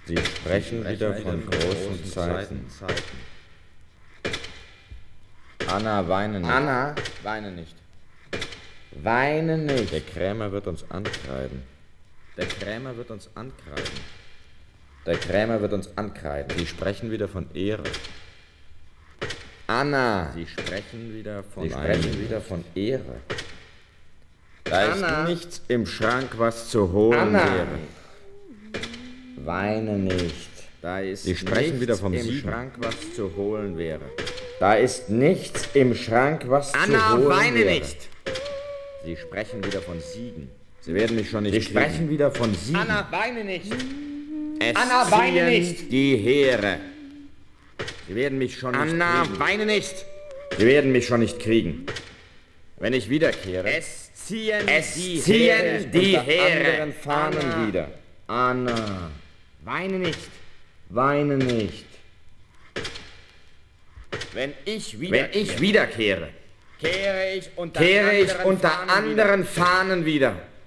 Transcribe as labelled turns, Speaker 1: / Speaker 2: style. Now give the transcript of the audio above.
Speaker 1: Sie sprechen wieder von großen Zeiten. Anna, weine nicht.
Speaker 2: Anna, weine nicht. Weine nicht.
Speaker 1: Der Krämer wird uns ankreiden.
Speaker 2: Der Krämer wird uns ankreiden. Der Krämer wird uns ankreiden.
Speaker 1: Sie sprechen wieder von Ehre.
Speaker 2: Anna,
Speaker 1: Sie sprechen wieder von
Speaker 2: Ehre.
Speaker 1: Da
Speaker 2: Anna,
Speaker 1: ist nichts im Schrank, was zu holen
Speaker 2: Anna,
Speaker 1: wäre.
Speaker 2: weine nicht.
Speaker 1: Da ist
Speaker 2: Sie sprechen
Speaker 1: nichts
Speaker 2: wieder vom
Speaker 1: im
Speaker 2: Siegen.
Speaker 1: Schrank, was zu holen wäre.
Speaker 2: Da ist nichts im Schrank, was zu
Speaker 1: Anna,
Speaker 2: holen
Speaker 1: weine
Speaker 2: wäre.
Speaker 1: nicht. Sie sprechen wieder von Siegen. Sie werden mich schon nicht
Speaker 2: Sie
Speaker 1: kriegen.
Speaker 2: sprechen wieder von Siegen.
Speaker 3: Anna, weine nicht.
Speaker 1: Es
Speaker 3: Anna, weine
Speaker 1: ziehen
Speaker 3: nicht.
Speaker 1: die Heere. Sie werden mich schon nicht
Speaker 3: Anna,
Speaker 1: kriegen.
Speaker 3: weine nicht.
Speaker 2: Sie werden mich schon nicht kriegen.
Speaker 1: Wenn ich wiederkehre,
Speaker 3: Es ziehen
Speaker 1: die
Speaker 2: Unter
Speaker 1: Heere.
Speaker 2: anderen Fahnen
Speaker 3: Anna.
Speaker 2: wieder. Anna,
Speaker 3: Weine nicht.
Speaker 2: weine nicht.
Speaker 1: Wenn ich
Speaker 2: wiederkehre,
Speaker 1: kehre ich unter
Speaker 2: kehre ich
Speaker 1: anderen
Speaker 2: unter
Speaker 1: Fahnen wieder.
Speaker 2: anderen Fahnen wieder.